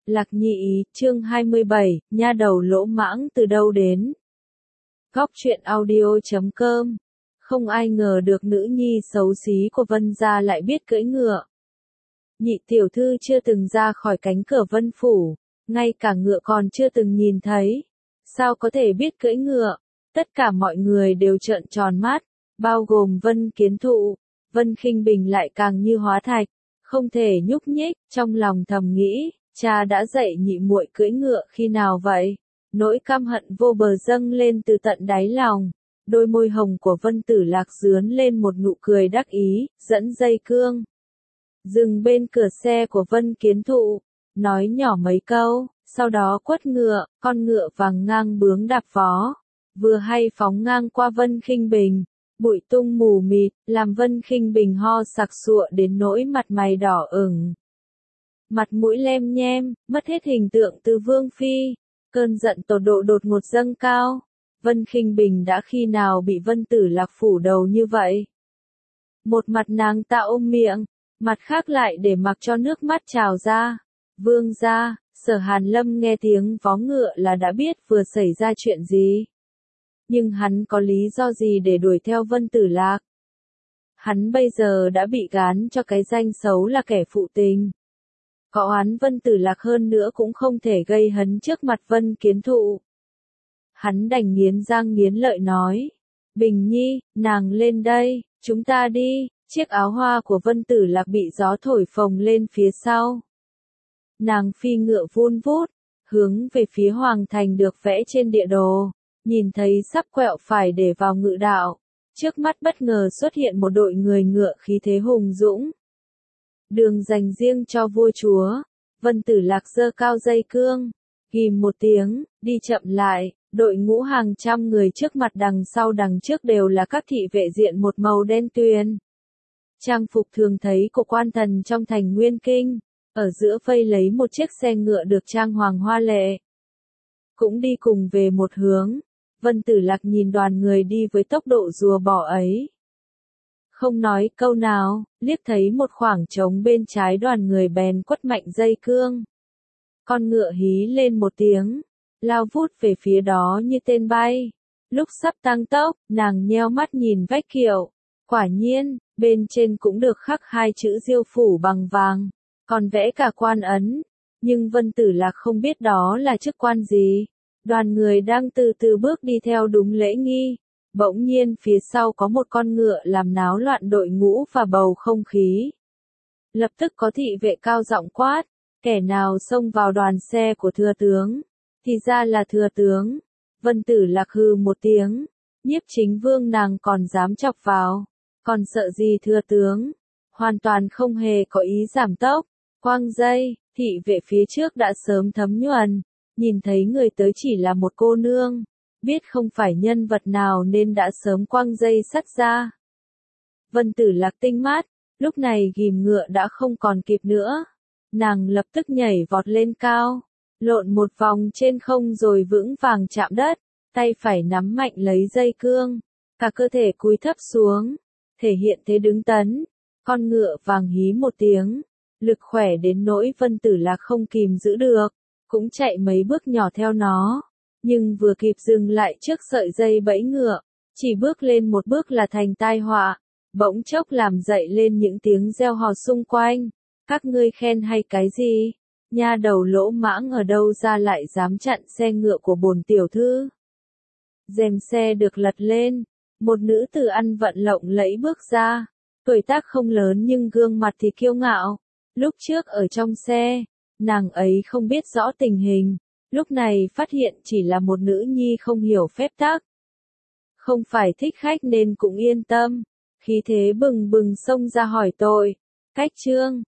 Lạc Nhị, chương 27, nha đầu lỗ mãng từ đâu đến. Góc truyện audio.com. Không ai ngờ được nữ nhi xấu xí của Vân gia lại biết cưỡi ngựa. Nhị tiểu thư chưa từng ra khỏi cánh cửa Vân phủ, ngay cả ngựa còn chưa từng nhìn thấy. Sao có thể biết cưỡi ngựa? Tất cả mọi người đều trợn tròn mắt, bao gồm Vân Kiến Thụ. Vân Khinh Bình lại càng như hóa thạch, không thể nhúc nhích, trong lòng thầm nghĩ, cha đã dạy nhị muội cưỡi ngựa khi nào vậy? Nỗi căm hận vô bờ dâng lên từ tận đáy lòng. Đôi môi hồng của Vân Tử Lạc dướn lên một nụ cười đắc ý, dẫn dây cương. Dừng bên cửa xe của Vân Kiến Thụ, nói nhỏ mấy câu, sau đó quất ngựa, con ngựa vàng ngang bướng đạp vó, vừa hay phóng ngang qua Vân Khinh Bình. Bụi tung mù mịt, làm Vân Khinh Bình ho sặc sụa đến nỗi mặt mày đỏ ửng. Mặt mũi lem nhem, mất hết hình tượng từ Vương Phi. Cơn giận tột độ đột ngột dâng cao. Vân Khinh Bình đã khi nào bị Vân Tử Lạc phủ đầu như vậy? Một mặt nàng ta ôm miệng, mặt khác lại để mặc cho nước mắt trào ra. Vương gia, Sở Hàn Lâm nghe tiếng vó ngựa là đã biết vừa xảy ra chuyện gì. Nhưng hắn có lý do gì để đuổi theo Vân Tử Lạc? Hắn bây giờ đã bị gán cho cái danh xấu là kẻ phụ tình. Có oán Vân Tử Lạc hơn nữa cũng không thể gây hấn trước mặt Vân Kiến Thụ. Hắn đành nghiến răng nghiến lợi nói. Bình Nhi, nàng lên đây, chúng ta đi. Chiếc áo hoa của Vân Tử Lạc bị gió thổi phồng lên phía sau. Nàng phi ngựa vun vút, hướng về phía Hoàng Thành được vẽ trên địa đồ. Nhìn thấy sắp quẹo phải để vào ngự đạo. Trước mắt bất ngờ xuất hiện một đội người ngựa khí thế hùng dũng. Đường dành riêng cho vua chúa. Vân Tử Lạc giơ cao dây cương, ghim một tiếng, đi chậm lại. Đội ngũ hàng trăm người trước mặt đằng sau đằng trước đều là các thị vệ diện một màu đen tuyền. Trang phục thường thấy của quan thần trong thành Nguyên Kinh, ở giữa vây lấy một chiếc xe ngựa được trang hoàng hoa lệ. Cũng đi cùng về một hướng. Vân Tử Lạc nhìn đoàn người đi với tốc độ rùa bò ấy. Không nói câu nào, liếc thấy một khoảng trống bên trái đoàn người bèn quất mạnh dây cương. Con ngựa hí lên một tiếng, lao vút về phía đó như tên bay. Lúc sắp tăng tốc, nàng nheo mắt nhìn vách kiệu. Quả nhiên, bên trên cũng được khắc hai chữ Diêu phủ bằng vàng, còn vẽ cả quan ấn. Nhưng Vân Tử Lạc không biết đó là chức quan gì. Đoàn người đang từ từ bước đi theo đúng lễ nghi. Bỗng nhiên phía sau có một con ngựa làm náo loạn đội ngũ và bầu không khí. Lập tức có thị vệ cao giọng quát, kẻ nào xông vào đoàn xe của thừa tướng, thì ra là thừa tướng. Vân Tử Lạc hừ một tiếng, Nhiếp Chính Vương nàng còn dám chọc vào, còn sợ gì thừa tướng, hoàn toàn không hề có ý giảm tốc. Quang dây, thị vệ phía trước đã sớm thấm nhuần, nhìn thấy người tới chỉ là một cô nương. Biết không phải nhân vật nào nên đã sớm quăng dây sắt ra. Vân Tử Lạc tinh mắt, lúc này ghim ngựa đã không còn kịp nữa. Nàng lập tức nhảy vọt lên cao, lộn một vòng trên không rồi vững vàng chạm đất, tay phải nắm mạnh lấy dây cương, cả cơ thể cúi thấp xuống, thể hiện thế đứng tấn. Con ngựa vàng hí một tiếng, lực khỏe đến nỗi Vân Tử Lạc không kìm giữ được, cũng chạy mấy bước nhỏ theo nó. Nhưng vừa kịp dừng lại trước sợi dây bẫy ngựa, chỉ bước lên một bước là thành tai họa, bỗng chốc làm dậy lên những tiếng reo hò xung quanh. Các ngươi khen hay cái gì? Nha đầu lỗ mãng ở đâu ra lại dám chặn xe ngựa của bổn tiểu thư? Rèm xe được lật lên, một nữ tử ăn vận lộng lẫy bước ra, tuổi tác không lớn nhưng gương mặt thì kiêu ngạo. Lúc trước ở trong xe, nàng ấy không biết rõ tình hình. Lúc này phát hiện chỉ là một nữ nhi không hiểu phép tắc. Không phải thích khách nên cũng yên tâm. Khí thế bừng bừng xông ra hỏi tội. Cách trương,